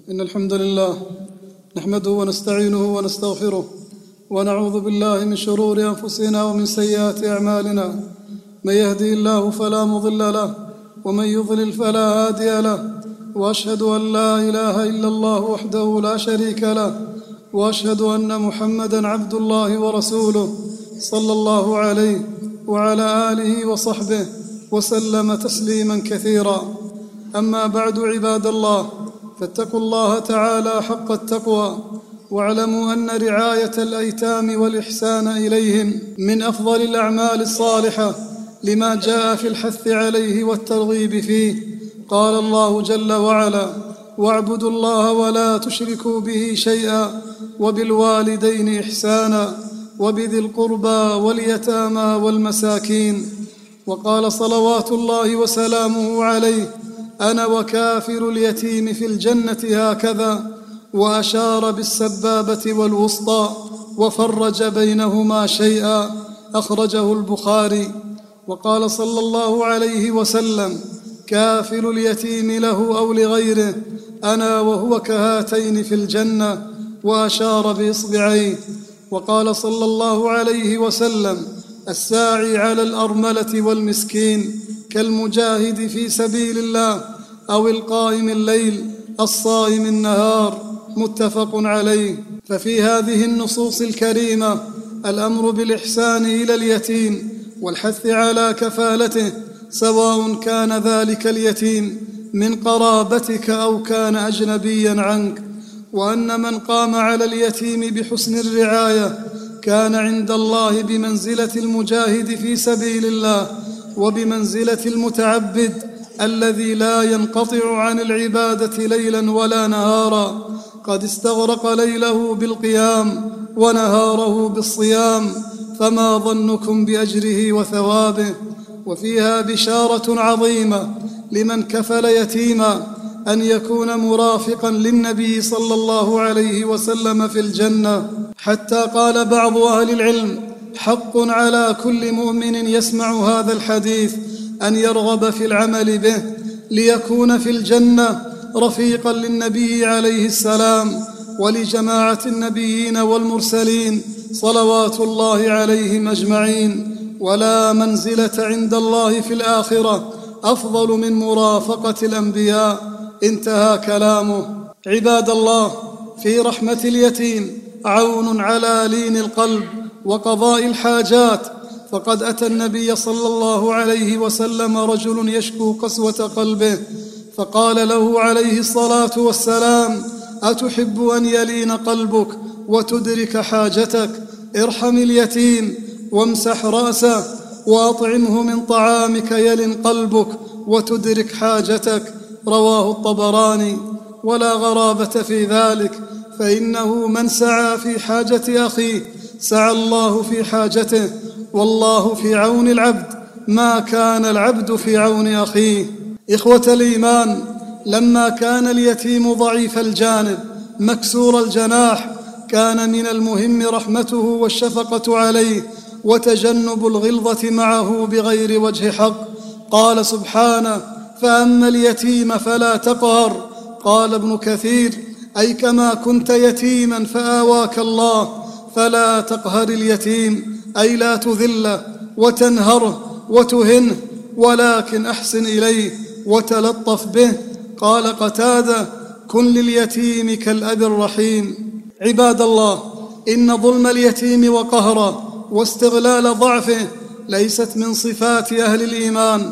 إن الحمد لله نحمده ونستعينه ونستغفره ونعوذ بالله من شرور أنفسنا ومن سيئات أعمالنا. من يهدي الله فلا مضل له ومن يضلل فلا هادي له، وأشهد أن لا إله إلا الله وحده لا شريك له، وأشهد أن محمدًا عبد الله ورسوله صلى الله عليه وعلى آله وصحبه وسلم تسليمًا كثيرا. أما بعد، عباد الله، فاتقوا الله تعالى حق التقوى، واعلموا أن رعاية الأيتام والإحسان إليهم من أفضل الأعمال الصالحة، لما جاء في الحث عليه والترغيب فيه. قال الله جل وعلا: واعبدوا الله ولا تشركوا به شيئا وبالوالدين إحسانا وبذي القربى واليتامى والمساكين. وقال صلوات الله وسلامه عليه: أنا وكافر اليتيم في الجنة هكذا، وأشار بالسبابة والوسطى وفرج بينهما شيئا، أخرجه البخاري. وقال صلى الله عليه وسلم: كافل اليتيم له أو لغيره أنا وهو كهاتين في الجنة، وأشار بإصبعيه. وقال صلى الله عليه وسلم: الساعي على الأرملة والمسكين كالمجاهد في سبيل الله أو القائم الليل الصائم النهار، متفق عليه. ففي هذه النصوص الكريمة الأمر بالإحسان إلى اليتيم والحث على كفالته، سواء كان ذلك اليتيم من قرابتك أو كان أجنبيا عنك، وأن من قام على اليتيم بحسن الرعاية كان عند الله بمنزلة المجاهد في سبيل الله، وبمنزلة المتعبد الذي لا ينقطع عن العبادة ليلا ولا نهارا، قد استغرق ليله بالقيام ونهاره بالصيام، فما ظنكم بأجره وثوابه. وفيها بشارة عظيمة لمن كفل يتيما أن يكون مرافقا للنبي صلى الله عليه وسلم في الجنة، حتى قال بعض أهل العلم: حق على كل مؤمن يسمع هذا الحديث أن يرغب في العمل به، ليكون في الجنة رفيقا للنبي عليه السلام ولجماعة النبيين والمرسلين صلوات الله عليهم أجمعين. ولا منزلة عند الله في الآخرة أفضل من مرافقة الأنبياء. انتهى كلامه. عباد الله، في رحمة اليتيم عون على لين القلب وقضاء الحاجات، فقد أتى النبي صلى الله عليه وسلم رجل يشكو قسوة قلبه، فقال له عليه الصلاة والسلام: أتحب أن يلين قلبك وتدرك حاجتك؟ ارحم اليتيم وامسح رأسه وأطعمه من طعامك يلن قلبك وتدرك حاجتك. رواه الطبراني. ولا غرابة في ذلك، فإنه من سعى في حاجة أخيه سعى الله في حاجته، والله في عون العبد ما كان العبد في عون أخيه. إخوة الإيمان، لما كان اليتيم ضعيف الجانب مكسور الجناح، كان من المهم رحمته والشفقة عليه وتجنب الغلظة معه بغير وجه حق. قال سبحانه: فأما اليتيم فلا تقهر. قال ابن كثير: أي كما كنت يتيما فآواك الله، فلا تقهر اليتيم، أي لا تذله وتنهره وتهنه، ولكن أحسن إليه وتلطف به. قال قتادة: كن لليتيم كالأب الرحيم. عباد الله، إن ظلم اليتيم وقهره واستغلال ضعفه ليست من صفات أهل الإيمان،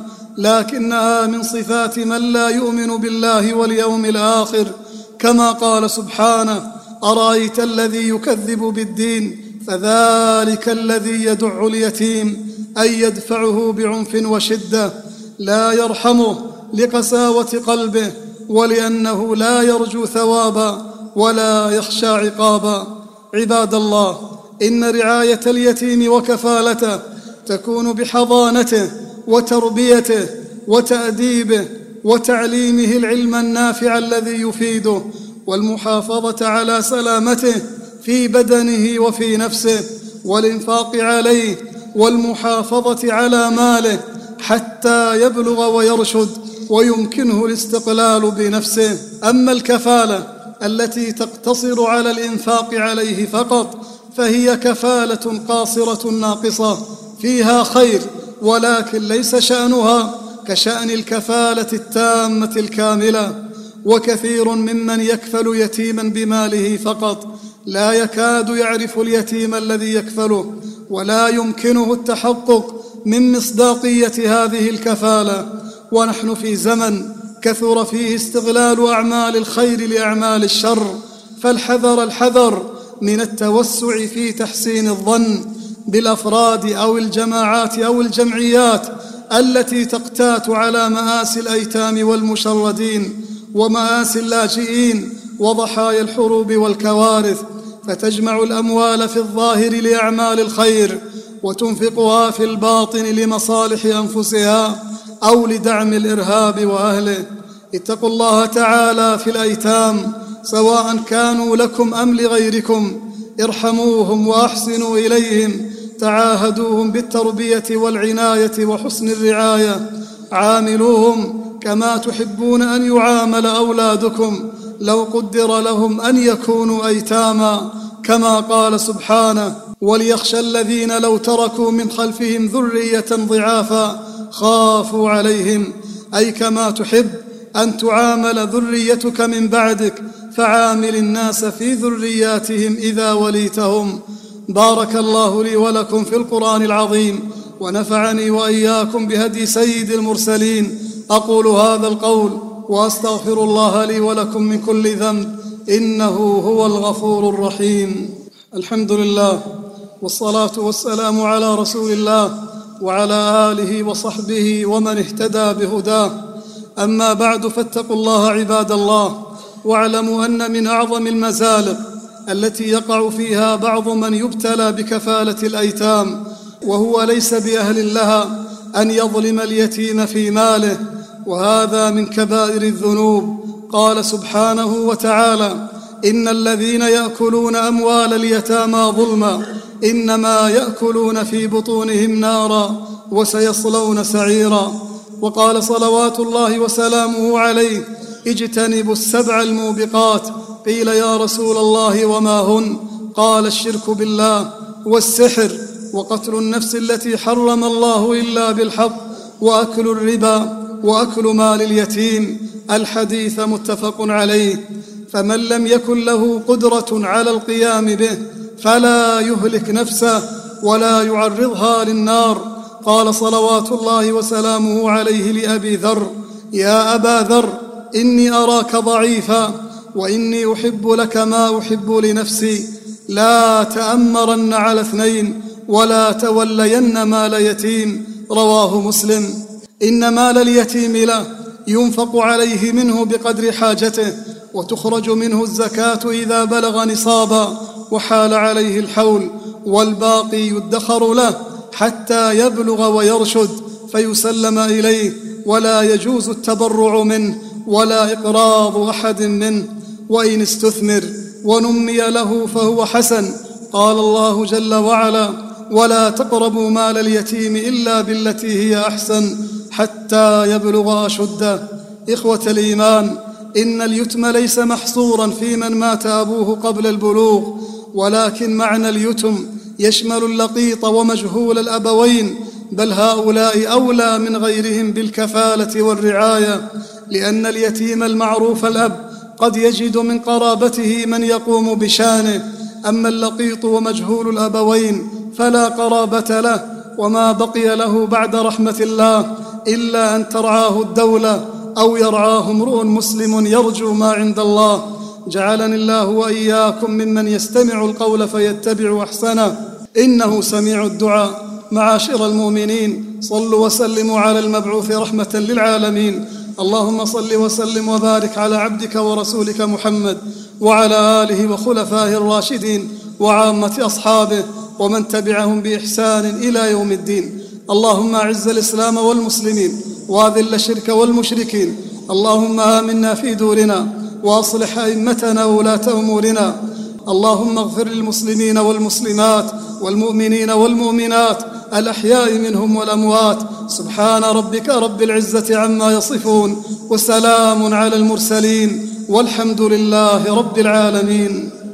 لكنها من صفات من لا يؤمن بالله واليوم الآخر، كما قال سبحانه: أرأيت الذي يكذب بالدين فذلك الذي يدع اليتيم، أي يدفعه بعنف وشدة، لا يرحمه لقساوة قلبه ولأنه لا يرجو ثوابا ولا يخشى عقابا. عباد الله، إن رعاية اليتيم وكفالته تكون بحضانته وتربيته وتأديبه وتعليمه العلم النافع الذي يفيده، والمحافظة على سلامته في بدنه وفي نفسه، والإنفاق عليه والمحافظة على ماله حتى يبلغ ويرشد ويمكنه الاستقلال بنفسه. أما الكفالة التي تقتصر على الإنفاق عليه فقط فهي كفالة قاصرة ناقصة فيها خير، ولكن ليس شأنها كشأن الكفالة التامة الكاملة. وكثير ممن يكفل يتيما بماله فقط لا يكاد يعرف اليتيم الذي يكفله، ولا يمكنه التحقق من مصداقية هذه الكفالة. ونحن في زمن كثر فيه استغلال أعمال الخير لأعمال الشر، فالحذر الحذر من التوسع في تحسين الظن بالأفراد أو الجماعات أو الجمعيات التي تقتات على مآسي الأيتام والمشردين ومآسي اللاجئين وضحايا الحروب والكوارث، فتجمع الأموال في الظاهر لأعمال الخير وتنفقها في الباطن لمصالح أنفسها أو لدعم الإرهاب وأهله. اتقوا الله تعالى في الأيتام سواء كانوا لكم أم لغيركم، ارحموهم وأحسنوا إليهم، تعاهدوهم بالتربية والعناية وحسن الرعاية، عاملوهم كما تحبون أن يعامل أولادكم لو قدر لهم أن يكونوا أيتاما، كما قال سبحانه: وليخشى الذين لو تركوا من خلفهم ذرية ضعافا خافوا عليهم، أي كما تحب أن تعامل ذريتك من بعدك فعامل الناس في ذرياتهم إذا وليتهم. بارك الله لي ولكم في القرآن العظيم، ونفعني وإياكم بهدي سيد المرسلين. أقول هذا القول وأستغفر الله لي ولكم من كل ذنب، إنه هو الغفور الرحيم. الحمد لله، والصلاة والسلام على رسول الله وعلى آله وصحبه ومن اهتدى بهداه. أما بعد، فاتقوا الله عباد الله، واعلموا أن من أعظم المزالق التي يقع فيها بعض من يبتلى بكفالة الأيتام وهو ليس بأهل لها أن يظلم اليتيم في ماله، وهذا من كبائر الذنوب. قال سبحانه وتعالى: إن الذين يأكلون أموال اليتامى ظلما إنما يأكلون في بطونهم نارا وسيصلون سعيرا. وقال صلوات الله وسلامه عليه: اجتنبوا السبع الموبقات. قيل: يا رسول الله وما هن؟ قال: الشرك بالله، والسحر، وقتل النفس التي حرم الله إلا بالحق، وأكل الربا، وأكل مال اليتيم. الحديث متفق عليه. فمن لم يكن له قدرة على القيام به فلا يهلك نفسه ولا يعرضها للنار. قال صلوات الله وسلامه عليه لأبي ذر: يا أبا ذر، إني أراك ضعيفا وإني أحب لك ما أحب لنفسي، لا تأمرن على اثنين ولا تولين مال يتيم. رواه مسلم. إن مال اليتيم له ينفق عليه منه بقدر حاجته، وتخرج منه الزكاة إذا بلغ نصابا وحال عليه الحول، والباقي يدخر له حتى يبلغ ويرشد فيسلم إليه، ولا يجوز التبرع منه ولا إقراض أحد منه. وإن استثمر ونمي له فهو حسن. قال الله جل وعلا: ولا تقربوا مال اليتيم إلا بالتي هي أحسن حتى يبلغ أشده. إخوة الإيمان، إن اليتم ليس محصورا في من مات أبوه قبل البلوغ، ولكن معنى اليتم يشمل اللقيط ومجهول الأبوين، بل هؤلاء أولى من غيرهم بالكفالة والرعاية، لأن اليتيم المعروف الأب قد يجد من قرابته من يقوم بشانه. أما اللقيط ومجهول الأبوين فلا قرابة له، وما بقي له بعد رحمة الله إلا أن ترعاه الدولة أو يرعاه امرؤ مسلم يرجو ما عند الله. جعلني الله وإياكم ممن يستمع القول فيتبع أحسنه، إنه سميع الدعاء. معاشر المؤمنين، صلوا وسلموا على المبعوث رحمة للعالمين. اللهم صل وسلم وبارك على عبدك ورسولك محمد وعلى آله وخلفائه الراشدين وعامة أصحابه ومن تبعهم بإحسان إلى يوم الدين. اللهم أعز الإسلام والمسلمين وأذل الشرك والمشركين. اللهم آمنا في دورنا وأصلح أئمتنا وولاة أمورنا. اللهم اغفر للمسلمين والمسلمات والمؤمنين والمؤمنات الأحياء منهم والأموات. سبحان ربك رب العزة عما يصفون، وسلام على المرسلين، والحمد لله رب العالمين.